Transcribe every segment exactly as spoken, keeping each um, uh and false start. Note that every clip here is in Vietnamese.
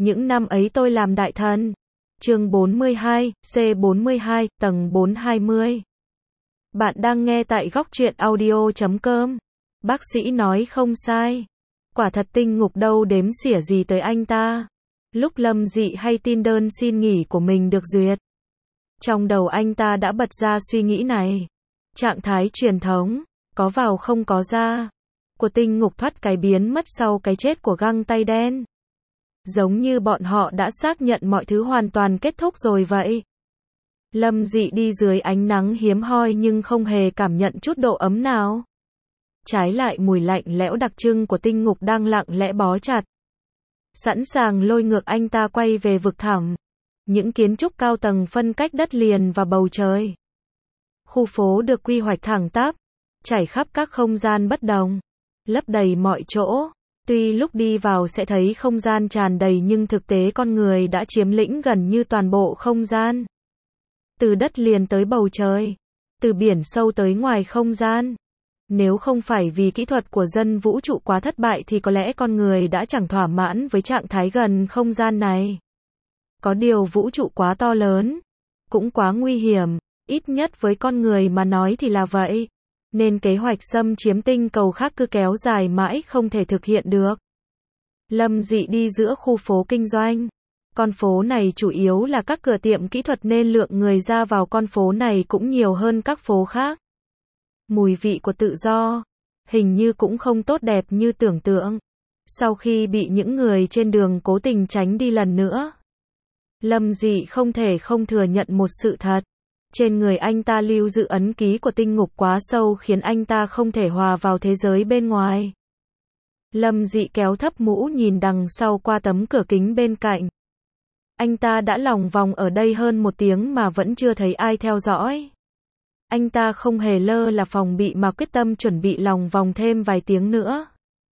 những năm ấy tôi làm đại thần. Chương bốn mươi hai, C bốn mươi hai, tầng bốn hai mươi. Bạn đang nghe tại góc truyện audio chấm com. Bác sĩ nói không sai. Quả thật tinh ngục đâu đếm xỉa gì tới anh ta. Lúc Lâm Dị hay tin đơn xin nghỉ của mình được duyệt, trong đầu anh ta đã bật ra suy nghĩ này. Trạng thái truyền thống, có vào không có ra, của tinh ngục thoát cái biến mất sau cái chết của găng tay đen. Giống như bọn họ đã xác nhận mọi thứ hoàn toàn kết thúc rồi vậy. Lâm Dị đi dưới ánh nắng hiếm hoi nhưng không hề cảm nhận chút độ ấm nào. Trái lại mùi lạnh lẽo đặc trưng của tinh ngục đang lặng lẽ bó chặt, sẵn sàng lôi ngược anh ta quay về vực thẳm. Những kiến trúc cao tầng phân cách đất liền và bầu trời. Khu phố được quy hoạch thẳng tắp, trải khắp các không gian bất đồng, lấp đầy mọi chỗ. Tuy lúc đi vào sẽ thấy không gian tràn đầy nhưng thực tế con người đã chiếm lĩnh gần như toàn bộ không gian. Từ đất liền tới bầu trời, từ biển sâu tới ngoài không gian. Nếu không phải vì kỹ thuật của dân vũ trụ quá thất bại thì có lẽ con người đã chẳng thỏa mãn với trạng thái gần không gian này. Có điều vũ trụ quá to lớn, cũng quá nguy hiểm, ít nhất với con người mà nói thì là vậy. Nên kế hoạch xâm chiếm tinh cầu khác cứ kéo dài mãi không thể thực hiện được. Lâm Dị đi giữa khu phố kinh doanh. Con phố này chủ yếu là các cửa tiệm kỹ thuật nên lượng người ra vào con phố này cũng nhiều hơn các phố khác. Mùi vị của tự do, hình như cũng không tốt đẹp như tưởng tượng. Sau khi bị những người trên đường cố tình tránh đi lần nữa, Lâm Dị không thể không thừa nhận một sự thật. Trên người anh ta lưu giữ ấn ký của tinh ngục quá sâu khiến anh ta không thể hòa vào thế giới bên ngoài. Lâm Dị kéo thấp mũ nhìn đằng sau qua tấm cửa kính bên cạnh. Anh ta đã lòng vòng ở đây hơn một tiếng mà vẫn chưa thấy ai theo dõi. Anh ta không hề lơ là phòng bị mà quyết tâm chuẩn bị lòng vòng thêm vài tiếng nữa.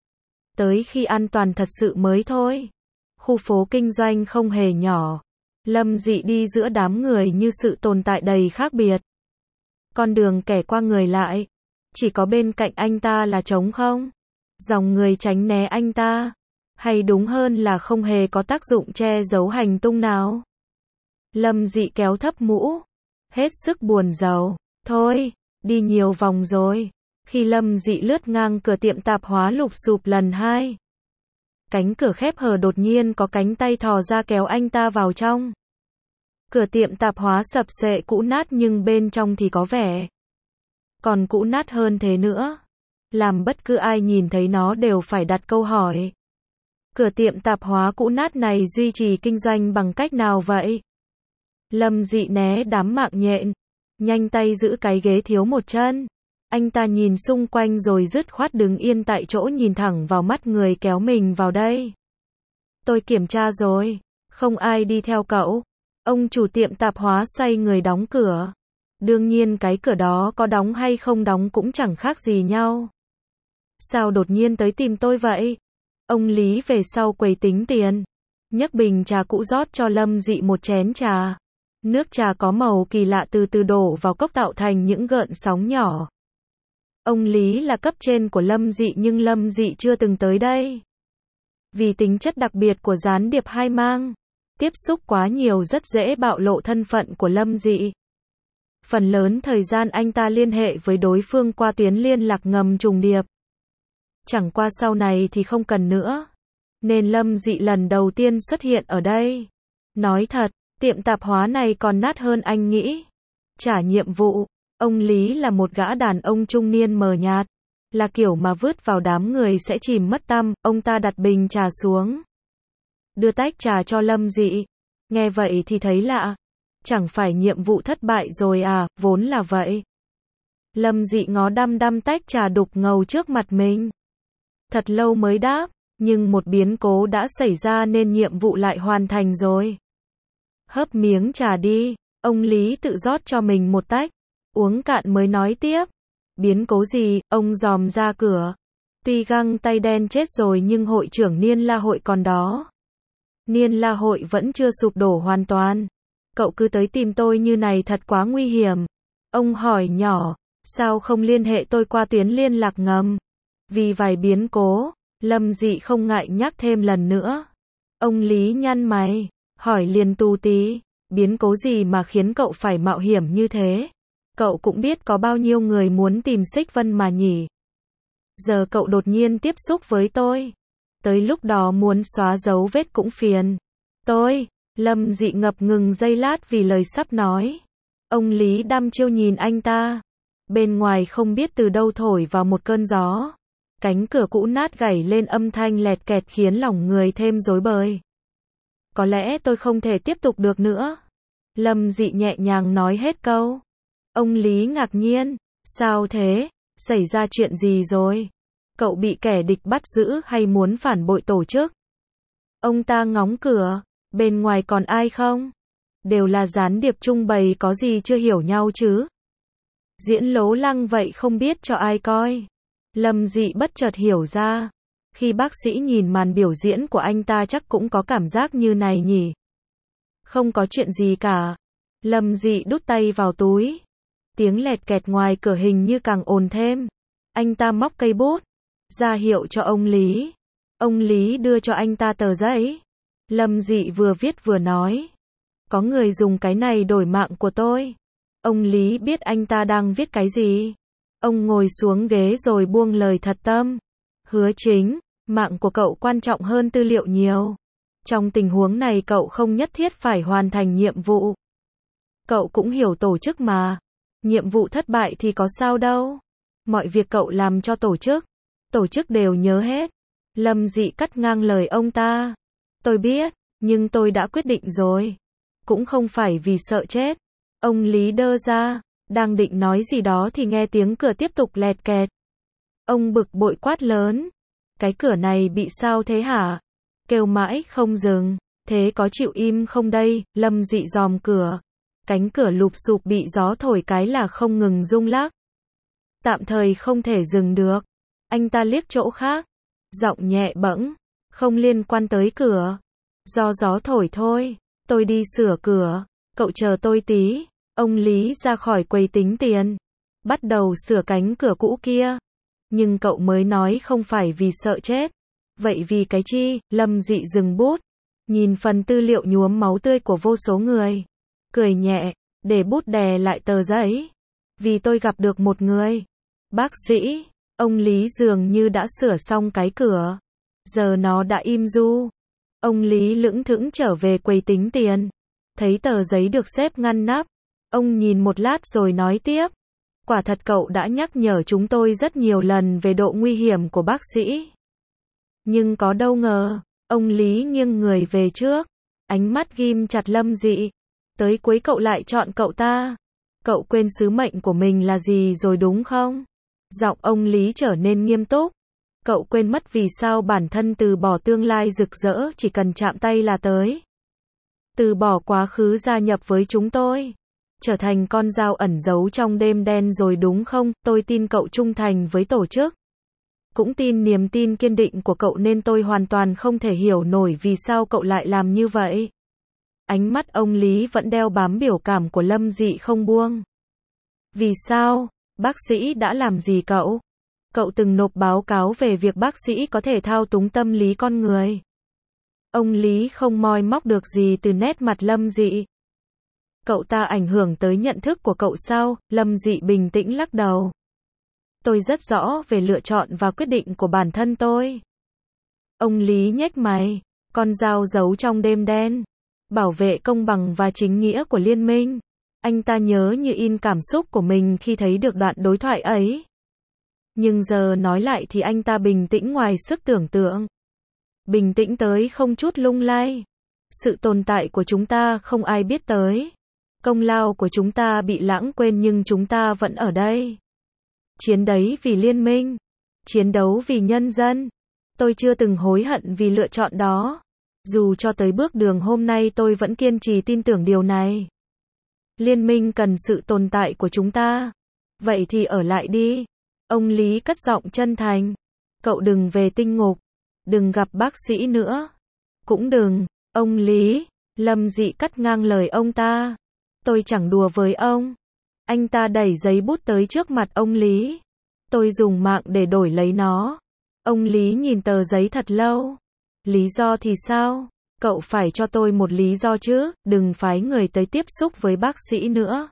Tới khi an toàn thật sự mới thôi. Khu phố kinh doanh không hề nhỏ. Lâm Dị đi giữa đám người như sự tồn tại đầy khác biệt. Con đường kẻ qua người lại. Chỉ có bên cạnh anh ta là trống không. Dòng người tránh né anh ta. Hay đúng hơn là không hề có tác dụng che giấu hành tung nào. Lâm Dị kéo thấp mũ. Hết sức buồn rầu. Thôi, đi nhiều vòng rồi. Khi Lâm Dị lướt ngang cửa tiệm tạp hóa lụp xụp lần hai, cánh cửa khép hờ đột nhiên có cánh tay thò ra kéo anh ta vào trong. Cửa tiệm tạp hóa sập xệ cũ nát nhưng bên trong thì có vẻ còn cũ nát hơn thế nữa. Làm bất cứ ai nhìn thấy nó đều phải đặt câu hỏi. Cửa tiệm tạp hóa cũ nát này duy trì kinh doanh bằng cách nào vậy? Lâm Dị né đám mạng nhện, nhanh tay giữ cái ghế thiếu một chân. Anh ta nhìn xung quanh rồi dứt khoát đứng yên tại chỗ nhìn thẳng vào mắt người kéo mình vào đây. Tôi kiểm tra rồi, không ai đi theo cậu. Ông chủ tiệm tạp hóa xoay người đóng cửa. Đương nhiên cái cửa đó có đóng hay không đóng cũng chẳng khác gì nhau. Sao đột nhiên tới tìm tôi vậy? Ông Lý về sau quầy tính tiền, nhấc bình trà cũ rót cho Lâm Dị một chén trà. Nước trà có màu kỳ lạ từ từ đổ vào cốc tạo thành những gợn sóng nhỏ. Ông Lý là cấp trên của Lâm Dị nhưng Lâm Dị chưa từng tới đây. Vì tính chất đặc biệt của gián điệp hai mang, tiếp xúc quá nhiều rất dễ bạo lộ thân phận của Lâm Dị. Phần lớn thời gian anh ta liên hệ với đối phương qua tuyến liên lạc ngầm trùng điệp. Chẳng qua sau này thì không cần nữa. Nên Lâm Dị lần đầu tiên xuất hiện ở đây. Nói thật, tiệm tạp hóa này còn nát hơn anh nghĩ. Trả nhiệm vụ. Ông Lý là một gã đàn ông trung niên mờ nhạt. Là kiểu mà vứt vào đám người sẽ chìm mất tăm. Ông ta đặt bình trà xuống, đưa tách trà cho Lâm Dị. Nghe vậy thì thấy lạ. Chẳng phải nhiệm vụ thất bại rồi à, vốn là vậy. Lâm Dị ngó đăm đăm tách trà đục ngầu trước mặt mình. Thật lâu mới đáp, nhưng một biến cố đã xảy ra nên nhiệm vụ lại hoàn thành rồi. Hớp miếng trà đi, ông Lý tự rót cho mình một tách, uống cạn mới nói tiếp. Biến cố gì? Ông dòm ra cửa. Tuy găng tay đen chết rồi nhưng hội trưởng Niên La Hội còn đó. Niên La Hội vẫn chưa sụp đổ hoàn toàn. Cậu cứ tới tìm tôi như này thật quá nguy hiểm. Ông hỏi nhỏ, sao không liên hệ tôi qua tuyến liên lạc ngầm? Vì vài biến cố, Lâm Dị không ngại nhắc thêm lần nữa. Ông Lý nhăn mày, hỏi liền tù tí, biến cố gì mà khiến cậu phải mạo hiểm như thế? Cậu cũng biết có bao nhiêu người muốn tìm Xích Vân mà nhỉ? Giờ cậu đột nhiên tiếp xúc với tôi. Tới lúc đó muốn xóa dấu vết cũng phiền. Tôi, Lâm Dị ngập ngừng giây lát vì lời sắp nói. Ông Lý đăm chiêu nhìn anh ta. Bên ngoài không biết từ đâu thổi vào một cơn gió. Cánh cửa cũ nát gảy lên âm thanh lẹt kẹt khiến lòng người thêm rối bời. Có lẽ tôi không thể tiếp tục được nữa. Lâm Dị nhẹ nhàng nói hết câu. Ông Lý ngạc nhiên. Sao thế? Xảy ra chuyện gì rồi? Cậu bị kẻ địch bắt giữ hay muốn phản bội tổ chức? Ông ta ngóng cửa. Bên ngoài còn ai không? Đều là gián điệp trung bày có gì chưa hiểu nhau chứ? Diễn lố lăng vậy không biết cho ai coi. Lâm Dị bất chợt hiểu ra. Khi bác sĩ nhìn màn biểu diễn của anh ta chắc cũng có cảm giác như này nhỉ? Không có chuyện gì cả. Lâm Dị đút tay vào túi. Tiếng lẹt kẹt ngoài cửa hình như càng ồn thêm. Anh ta móc cây bút, ra hiệu cho ông Lý. Ông Lý đưa cho anh ta tờ giấy. Lâm Dị vừa viết vừa nói. Có người dùng cái này đổi mạng của tôi. Ông Lý biết anh ta đang viết cái gì. Ông ngồi xuống ghế rồi buông lời thật tâm. Hứa Chính, mạng của cậu quan trọng hơn tư liệu nhiều. Trong tình huống này cậu không nhất thiết phải hoàn thành nhiệm vụ. Cậu cũng hiểu tổ chức mà. Nhiệm vụ thất bại thì có sao đâu. Mọi việc cậu làm cho tổ chức, tổ chức đều nhớ hết. Lâm Dị cắt ngang lời ông ta. Tôi biết, nhưng tôi đã quyết định rồi. Cũng không phải vì sợ chết. Ông Lý đơ ra, đang định nói gì đó thì nghe tiếng cửa tiếp tục lẹt kẹt. Ông bực bội quát lớn. Cái cửa này bị sao thế hả? Kêu mãi không dừng. Thế có chịu im không đây? Lâm Dị giòm cửa. Cánh cửa lụp xụp bị gió thổi cái là không ngừng rung lắc. Tạm thời không thể dừng được. Anh ta liếc chỗ khác. Giọng nhẹ bẫng. Không liên quan tới cửa. Do gió thổi thôi. Tôi đi sửa cửa. Cậu chờ tôi tí. Ông Lý ra khỏi quầy tính tiền. Bắt đầu sửa cánh cửa cũ kia. Nhưng cậu mới nói không phải vì sợ chết. Vậy vì cái chi? Lâm Dị dừng bút. Nhìn phần tư liệu nhuốm máu tươi của vô số người. Cười nhẹ. Để bút đè lại tờ giấy. Vì tôi gặp được một người. Bác sĩ. Ông Lý dường như đã sửa xong cái cửa. Giờ nó đã im ru. Ông Lý lững thững trở về quầy tính tiền. Thấy tờ giấy được xếp ngăn nắp. Ông nhìn một lát rồi nói tiếp. Quả thật cậu đã nhắc nhở chúng tôi rất nhiều lần về độ nguy hiểm của bác sĩ. Nhưng có đâu ngờ. Ông Lý nghiêng người về trước. Ánh mắt ghim chặt Lâm Dị. Tới cuối cậu lại chọn cậu ta. Cậu quên sứ mệnh của mình là gì rồi đúng không? Giọng ông Lý trở nên nghiêm túc. Cậu quên mất vì sao bản thân từ bỏ tương lai rực rỡ chỉ cần chạm tay là tới. Từ bỏ quá khứ gia nhập với chúng tôi. Trở thành con dao ẩn giấu trong đêm đen rồi đúng không? Tôi tin cậu trung thành với tổ chức. Cũng tin niềm tin kiên định của cậu nên tôi hoàn toàn không thể hiểu nổi vì sao cậu lại làm như vậy. Ánh mắt ông Lý vẫn đeo bám biểu cảm của Lâm Dị không buông. Vì sao? Bác sĩ đã làm gì cậu? Cậu từng nộp báo cáo về việc bác sĩ có thể thao túng tâm lý con người. Ông Lý không moi móc được gì từ nét mặt Lâm Dị. Cậu ta ảnh hưởng tới nhận thức của cậu sao? Lâm Dị bình tĩnh lắc đầu. Tôi rất rõ về lựa chọn và quyết định của bản thân tôi. Ông Lý nhếch mày. Con dao giấu trong đêm đen. Bảo vệ công bằng và chính nghĩa của liên minh. Anh ta nhớ như in cảm xúc của mình khi thấy được đoạn đối thoại ấy. Nhưng giờ nói lại thì anh ta bình tĩnh ngoài sức tưởng tượng. Bình tĩnh tới không chút lung lay. Sự tồn tại của chúng ta không ai biết tới. Công lao của chúng ta bị lãng quên nhưng chúng ta vẫn ở đây. Chiến đấy vì liên minh. Chiến đấu vì nhân dân. Tôi chưa từng hối hận vì lựa chọn đó. Dù cho tới bước đường hôm nay tôi vẫn kiên trì tin tưởng điều này. Liên minh cần sự tồn tại của chúng ta. Vậy thì ở lại đi. Ông Lý cất giọng chân thành. Cậu đừng về tinh ngục. Đừng gặp bác sĩ nữa. Cũng đừng. Ông Lý. Lâm Dị cắt ngang lời ông ta. Tôi chẳng đùa với ông. Anh ta đẩy giấy bút tới trước mặt ông Lý. Tôi dùng mạng để đổi lấy nó. Ông Lý nhìn tờ giấy thật lâu. Lý do thì sao? Cậu phải cho tôi một lý do chứ, đừng phái người tới tiếp xúc với bác sĩ nữa.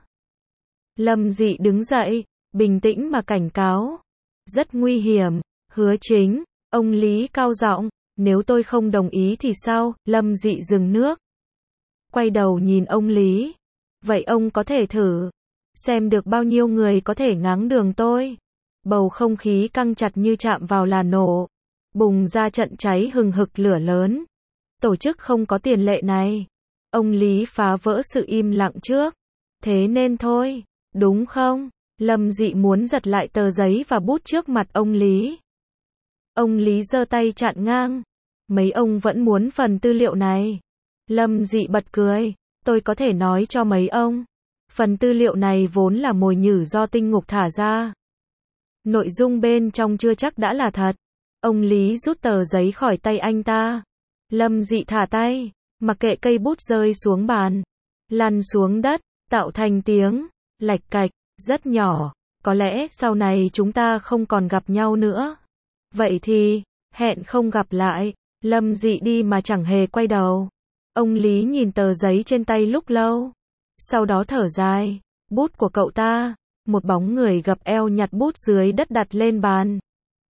Lâm Dị đứng dậy, bình tĩnh mà cảnh cáo. Rất nguy hiểm, Hứa Chính, ông Lý cao giọng, nếu tôi không đồng ý thì sao? Lâm Dị dừng nước. Quay đầu nhìn ông Lý. Vậy ông có thể thử, xem được bao nhiêu người có thể ngáng đường tôi. Bầu không khí căng chặt như chạm vào là nổ. Bùng ra trận cháy hừng hực lửa lớn. Tổ chức không có tiền lệ này. Ông Lý phá vỡ sự im lặng trước. Thế nên thôi, đúng không? Lâm Dị muốn giật lại tờ giấy và bút trước mặt ông Lý. Ông Lý giơ tay chặn ngang. Mấy ông vẫn muốn phần tư liệu này. Lâm Dị bật cười. Tôi có thể nói cho mấy ông. Phần tư liệu này vốn là mồi nhử do tinh ngục thả ra. Nội dung bên trong chưa chắc đã là thật. Ông Lý rút tờ giấy khỏi tay anh ta. Lâm Dị thả tay, mặc kệ cây bút rơi xuống bàn, lăn xuống đất, tạo thành tiếng lạch cạch, rất nhỏ. Có lẽ sau này chúng ta không còn gặp nhau nữa. Vậy thì, hẹn không gặp lại. Lâm Dị đi mà chẳng hề quay đầu. Ông Lý nhìn tờ giấy trên tay lúc lâu. Sau đó thở dài. Bút của cậu ta. Một bóng người gập eo nhặt bút dưới đất đặt lên bàn.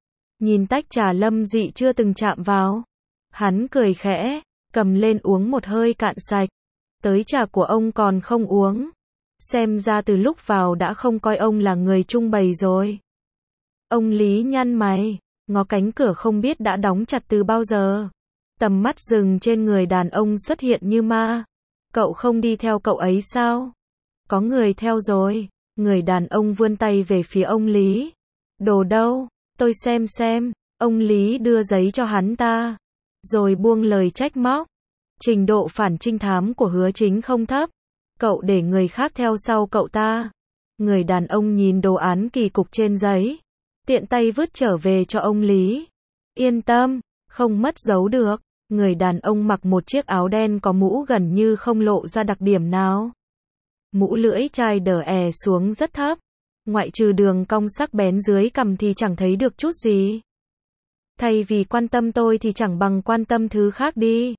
Nhìn tách trà Lâm Dị chưa từng chạm vào. Hắn cười khẽ, cầm lên uống một hơi cạn sạch. Tới trà của ông còn không uống. Xem ra từ lúc vào đã không coi ông là người trung bày rồi. Ông Lý nhăn mày, ngó cánh cửa không biết đã đóng chặt từ bao giờ. Tầm mắt dừng trên người đàn ông xuất hiện như ma. Cậu không đi theo cậu ấy sao? Có người theo rồi. Người đàn ông vươn tay về phía ông Lý. Đồ đâu? Tôi xem xem. Ông Lý đưa giấy cho hắn ta. Rồi buông lời trách móc. Trình độ phản trinh thám của Hứa Chính không thấp. Cậu để người khác theo sau cậu ta. Người đàn ông nhìn đồ án kỳ cục trên giấy. Tiện tay vứt trở về cho ông Lý. Yên tâm, không mất dấu được. Người đàn ông mặc một chiếc áo đen có mũ gần như không lộ ra đặc điểm nào. Mũ lưỡi chai đờ è xuống rất thấp. Ngoại trừ đường cong sắc bén dưới cằm thì chẳng thấy được chút gì. Thay vì quan tâm tôi thì chẳng bằng quan tâm thứ khác đi.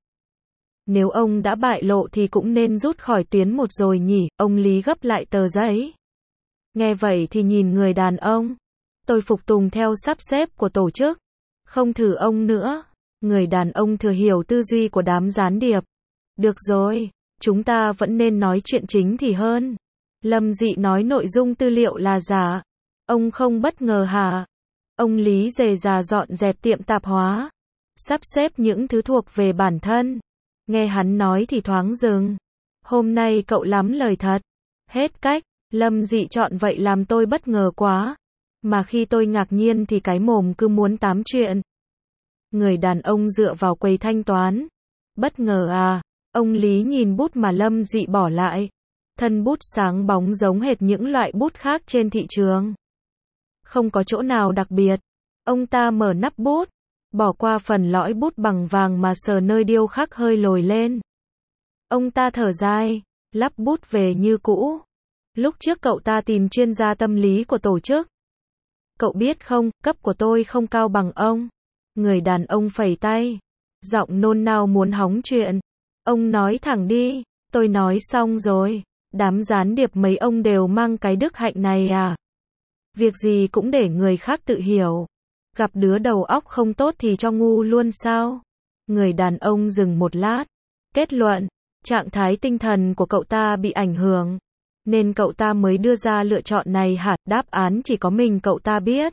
Nếu ông đã bại lộ thì cũng nên rút khỏi tuyến một rồi nhỉ. Ông Lý gấp lại tờ giấy. Nghe vậy thì nhìn người đàn ông. Tôi phục tùng theo sắp xếp của tổ chức. Không thử ông nữa. Người đàn ông thừa hiểu tư duy của đám gián điệp. Được rồi, chúng ta vẫn nên nói chuyện chính thì hơn. Lâm Dị nói nội dung tư liệu là giả. Ông không bất ngờ hả? Ông Lý rề rà dọn dẹp tiệm tạp hóa. Sắp xếp những thứ thuộc về bản thân. Nghe hắn nói thì thoáng dừng. Hôm nay cậu lắm lời thật. Hết cách. Lâm Dị chọn vậy làm tôi bất ngờ quá. Mà khi tôi ngạc nhiên thì cái mồm cứ muốn tám chuyện. Người đàn ông dựa vào quầy thanh toán. Bất ngờ à? Ông Lý nhìn bút mà Lâm Dị bỏ lại. Thân bút sáng bóng giống hệt những loại bút khác trên thị trường. Không có chỗ nào đặc biệt. Ông ta mở nắp bút. Bỏ qua phần lõi bút bằng vàng mà sờ nơi điêu khắc hơi lồi lên. Ông ta thở dài. Lắp bút về như cũ. Lúc trước cậu ta tìm chuyên gia tâm lý của tổ chức. Cậu biết không, cấp của tôi không cao bằng ông. Người đàn ông phẩy tay. Giọng nôn nao muốn hóng chuyện. Ông nói thẳng đi. Tôi nói xong rồi. Đám gián điệp mấy ông đều mang cái đức hạnh này à? Việc gì cũng để người khác tự hiểu. Gặp đứa đầu óc không tốt thì cho ngu luôn sao? Người đàn ông dừng một lát. Kết luận, trạng thái tinh thần của cậu ta bị ảnh hưởng. Nên cậu ta mới đưa ra lựa chọn này hả? Đáp án chỉ có mình cậu ta biết.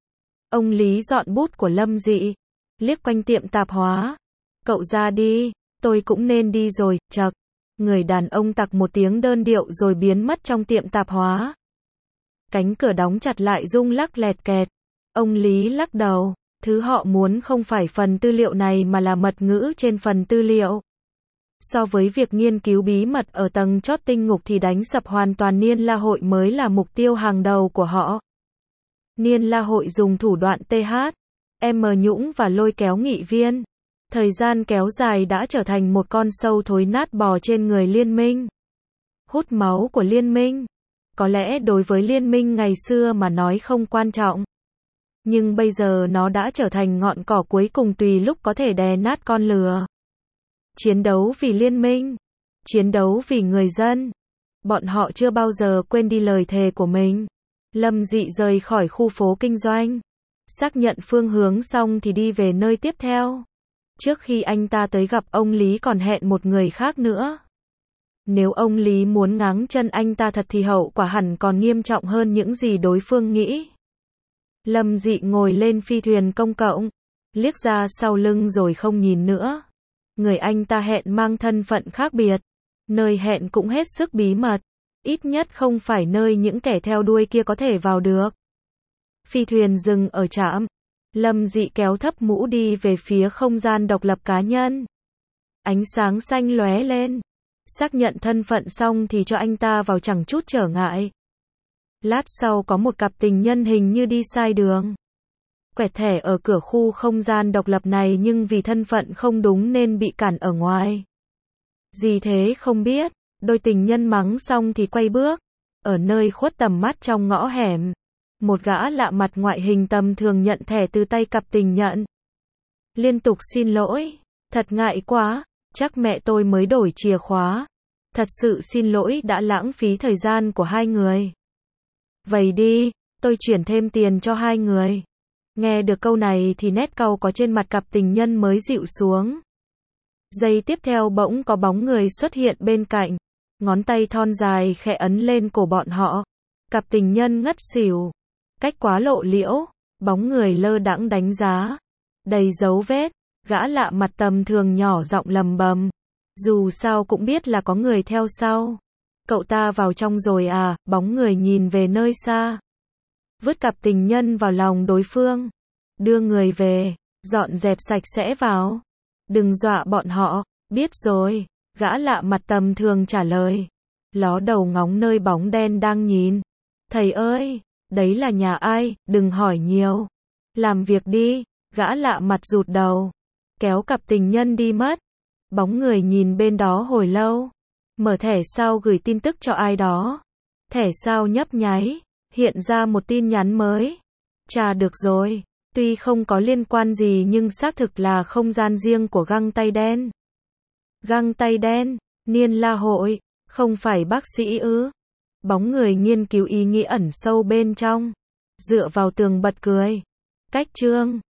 Ông Lý dọn bút của Lâm Dị. Liếc quanh tiệm tạp hóa. Cậu ra đi, tôi cũng nên đi rồi, chậc. Người đàn ông tặc một tiếng đơn điệu rồi biến mất trong tiệm tạp hóa. Cánh cửa đóng chặt lại rung lắc lẹt kẹt. Ông Lý lắc đầu. Thứ họ muốn không phải phần tư liệu này mà là mật ngữ trên phần tư liệu. So với việc nghiên cứu bí mật ở tầng chót tinh ngục thì đánh sập hoàn toàn Niên La Hội mới là mục tiêu hàng đầu của họ. Niên La Hội dùng thủ đoạn tê hát em nhũng và lôi kéo nghị viên. Thời gian kéo dài đã trở thành một con sâu thối nát bò trên người liên minh. Hút máu của liên minh. Có lẽ đối với liên minh ngày xưa mà nói không quan trọng. Nhưng bây giờ nó đã trở thành ngọn cỏ cuối cùng tùy lúc có thể đè nát con lừa. chiến đấu vì liên minh, chiến đấu vì người dân. Bọn họ chưa bao giờ quên đi lời thề của mình. Lâm Dị rời khỏi khu phố kinh doanh, xác nhận phương hướng xong thì đi về nơi tiếp theo. Trước khi anh ta tới gặp ông Lý còn hẹn một người khác nữa. Nếu ông Lý muốn ngáng chân anh ta thật thì hậu quả hẳn còn nghiêm trọng hơn những gì đối phương nghĩ. Lâm Dị ngồi lên phi thuyền công cộng, liếc ra sau lưng rồi không nhìn nữa. Người anh ta hẹn mang thân phận khác biệt, nơi hẹn cũng hết sức bí mật, ít nhất không phải nơi những kẻ theo đuôi kia có thể vào được. Phi thuyền dừng ở trạm, Lâm Dị kéo thấp mũ đi về phía không gian độc lập cá nhân. Ánh sáng xanh lóe lên, xác nhận thân phận xong thì cho anh ta vào chẳng chút trở ngại. Lát sau có một cặp tình nhân hình như đi sai đường. Quẹt thẻ ở cửa khu không gian độc lập này nhưng vì thân phận không đúng nên bị cản ở ngoài. Gì thế không biết, đôi tình nhân mắng xong thì quay bước. Ở nơi khuất tầm mắt trong ngõ hẻm, một gã lạ mặt ngoại hình tầm thường nhận thẻ từ tay cặp tình nhân. Liên tục xin lỗi, thật ngại quá, chắc mẹ tôi mới đổi chìa khóa. Thật sự xin lỗi đã lãng phí thời gian của hai người. Vậy đi, tôi chuyển thêm tiền cho hai người. Nghe được câu này thì nét cau có trên mặt cặp tình nhân mới dịu xuống. Giây tiếp theo bỗng có bóng người xuất hiện bên cạnh. Ngón tay thon dài khẽ ấn lên cổ bọn họ. Cặp tình nhân ngất xỉu. Cách quá lộ liễu, bóng người lơ đãng đánh giá. Đầy dấu vết, gã lạ mặt tầm thường nhỏ giọng lầm bầm. Dù sao cũng biết là có người theo sau. Cậu ta vào trong rồi à, bóng người nhìn về nơi xa. Vứt cặp tình nhân vào lòng đối phương. Đưa người về, dọn dẹp sạch sẽ vào. Đừng dọa bọn họ, biết rồi, gã lạ mặt tầm thường trả lời. Ló đầu ngóng nơi bóng đen đang nhìn. Thầy ơi, đấy là nhà ai, đừng hỏi nhiều. Làm việc đi, gã lạ mặt rụt đầu. Kéo cặp tình nhân đi mất. Bóng người nhìn bên đó hồi lâu. Mở thẻ sao gửi tin tức cho ai đó. Thẻ sao nhấp nháy, hiện ra một tin nhắn mới. Chà được rồi, tuy không có liên quan gì nhưng xác thực là không gian riêng của găng tay đen. Găng tay đen, Niên La Hội, không phải bác sĩ ư? Bóng người nghiên cứu ý nghĩa ẩn sâu bên trong. Dựa vào tường bật cười. Cách chương